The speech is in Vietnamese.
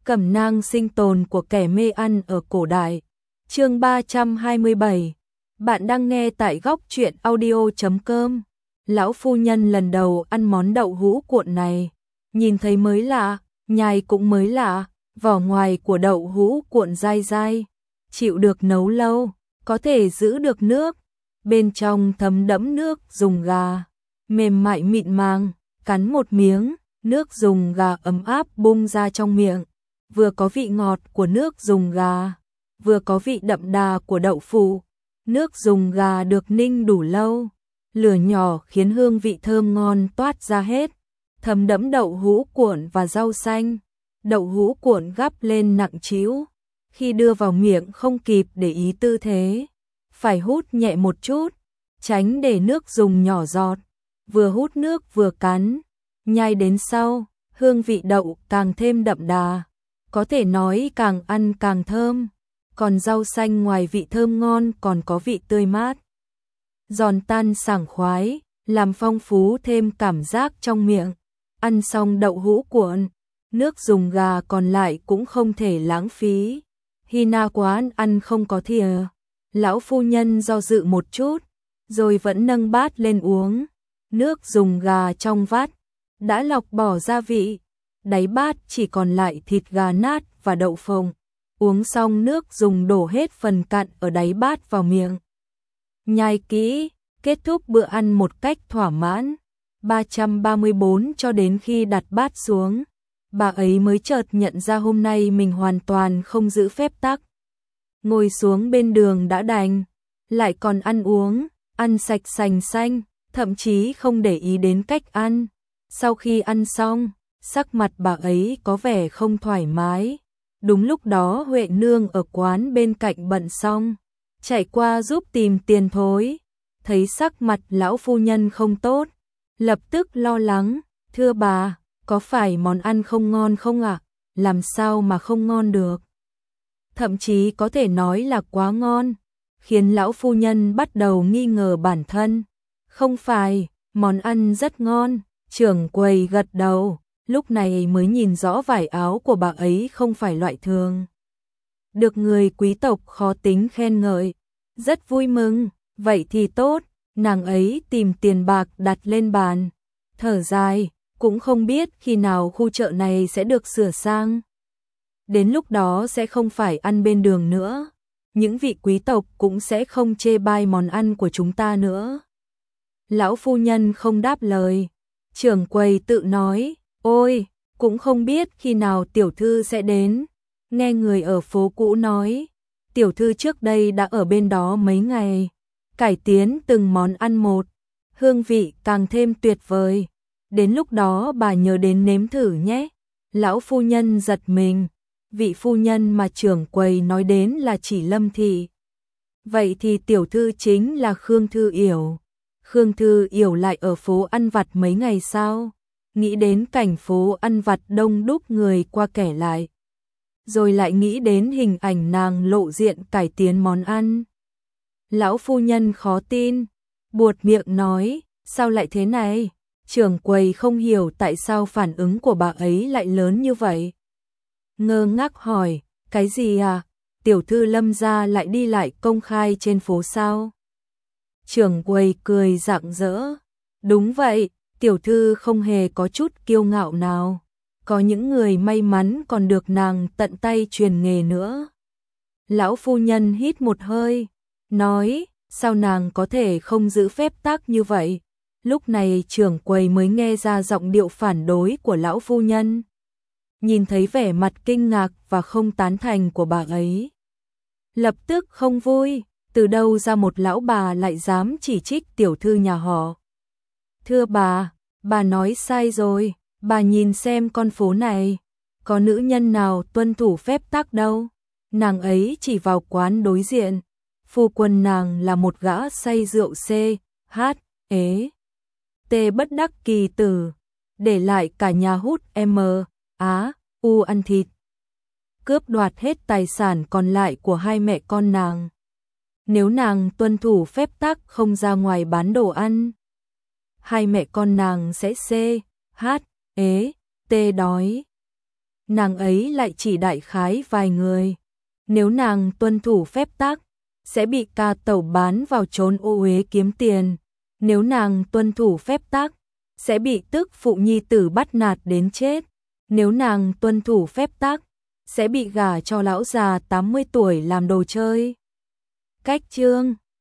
Cẩm nang sinh tồn của kẻ mê ăn ở cổ đại. Chương 327. Bạn đang nghe tại góc truyện audio.com. Lão phu nhân lần đầu ăn món đậu hũ cuộn này, nhìn thấy mới lạ, nhai cũng mới lạ, vỏ ngoài của đậu hũ cuộn dai dai, chịu được nấu lâu, có thể giữ được nước, bên trong thấm đẫm nước dùng gà, mềm mại mịn màng, cắn một miếng, nước dùng gà ấm áp bung ra trong miệng, vừa có vị ngọt của nước dùng gà, vừa có vị đậm đà của đậu phụ. Nước dùng gà được ninh đủ lâu, lửa nhỏ khiến hương vị thơm ngon toát ra hết, thấm đẫm đậu hũ cuộn và rau xanh. Đậu hũ cuộn gắp lên nặng trĩu, khi đưa vào miệng không kịp để ý tư thế, phải hút nhẹ một chút, tránh để nước dùng nhỏ giọt, vừa hút nước vừa cắn, nhai đến sau, hương vị đậu càng thêm đậm đà, có thể nói càng ăn càng thơm, còn rau xanh ngoài vị thơm ngon còn có vị tươi mát, giòn tan sảng khoái, làm phong phú thêm cảm giác trong miệng. Ăn xong đậu hũ cuộn, nước dùng gà còn lại cũng không thể lãng phí. Hina quán ăn không có thìa, lão phu nhân do dự một chút, rồi vẫn nâng bát lên uống. Nước dùng gà trong vắt đã lọc bỏ gia vị, đáy bát chỉ còn lại thịt gà nát và đậu phộng. Uống xong nước dùng đổ hết phần cặn ở đáy bát vào miệng. Nhai kỹ, kết thúc bữa ăn một cách thỏa mãn. 334 cho đến khi đặt bát xuống, bà ấy mới chợt nhận ra hôm nay mình hoàn toàn không giữ phép tắc. Ngồi xuống bên đường đã đành, lại còn ăn uống, ăn sạch sành xanh, thậm chí không để ý đến cách ăn. Sau khi ăn xong, sắc mặt bà ấy có vẻ không thoải mái. Đúng lúc đó Huệ nương ở quán bên cạnh bận xong, chạy qua giúp tìm tiền thối, thấy sắc mặt lão phu nhân không tốt, lập tức lo lắng, thưa bà, có phải món ăn không ngon không ạ? Làm sao mà không ngon được? Thậm chí có thể nói là quá ngon, khiến lão phu nhân bắt đầu nghi ngờ bản thân. Không phải, món ăn rất ngon, trưởng quầy gật đầu, lúc này mới nhìn rõ vải áo của bà ấy không phải loại thường. Được người quý tộc khó tính khen ngợi, rất vui mừng, vậy thì tốt. Nàng ấy tìm tiền bạc đặt lên bàn, thở dài, cũng không biết khi nào khu chợ này sẽ được sửa sang. Đến lúc đó sẽ không phải ăn bên đường nữa, những vị quý tộc cũng sẽ không chê bai món ăn của chúng ta nữa. Lão phu nhân không đáp lời, trưởng quầy tự nói, ôi, cũng không biết khi nào tiểu thư sẽ đến. Nghe người ở phố cũ nói, tiểu thư trước đây đã ở bên đó mấy ngày, cải tiến từng món ăn một, hương vị càng thêm tuyệt vời. Đến lúc đó bà nhớ đến nếm thử nhé. Lão phu nhân giật mình, vị phu nhân mà trưởng quầy nói đến là chỉ Lâm Thị. Vậy thì tiểu thư chính là Khương Thư Yểu. Khương Thư Yểu lại ở phố ăn vặt mấy ngày sao? Nghĩ đến cảnh phố ăn vặt đông đúc người qua kẻ lại, rồi lại nghĩ đến hình ảnh nàng lộ diện cải tiến món ăn. Lão phu nhân khó tin, buột miệng nói, sao lại thế này? Trưởng quầy không hiểu tại sao phản ứng của bà ấy lại lớn như vậy. Ngơ ngác hỏi, cái gì à? Tiểu thư Lâm gia lại đi lại công khai trên phố sao? Trưởng quầy cười rạng rỡ, đúng vậy, tiểu thư không hề có chút kiêu ngạo nào. Có những người may mắn còn được nàng tận tay truyền nghề nữa. Lão phu nhân hít một hơi, nói, sao nàng có thể không giữ phép tắc như vậy? Lúc này trưởng quầy mới nghe ra giọng điệu phản đối của lão phu nhân. Nhìn thấy vẻ mặt kinh ngạc và không tán thành của bà ấy, lập tức không vui, từ đâu ra một lão bà lại dám chỉ trích tiểu thư nhà họ. Thưa bà nói sai rồi, bà nhìn xem con phố này, có nữ nhân nào tuân thủ phép tắc đâu. Nàng ấy chỉ vào quán đối diện, phu quân nàng là một gã say rượu C.H.E. T bất đắc kỳ tử, để lại cả nhà hút M.A.U ăn thịt, cướp đoạt hết tài sản còn lại của hai mẹ con nàng. Nếu nàng tuân thủ phép tắc không ra ngoài bán đồ ăn, hai mẹ con nàng sẽ C.H.E. T đói. nàng ấy lại chỉ đại khái vài người. Nếu nàng tuân thủ phép tắc, sẽ bị ca tẩu bán vào trốn ô uế kiếm tiền. Nếu nàng tuân thủ phép tắc, sẽ bị tức phụ nhi tử bắt nạt đến chết. Nếu nàng tuân thủ phép tắc, sẽ bị gả cho lão già 80 tuổi làm đồ chơi. Cách chương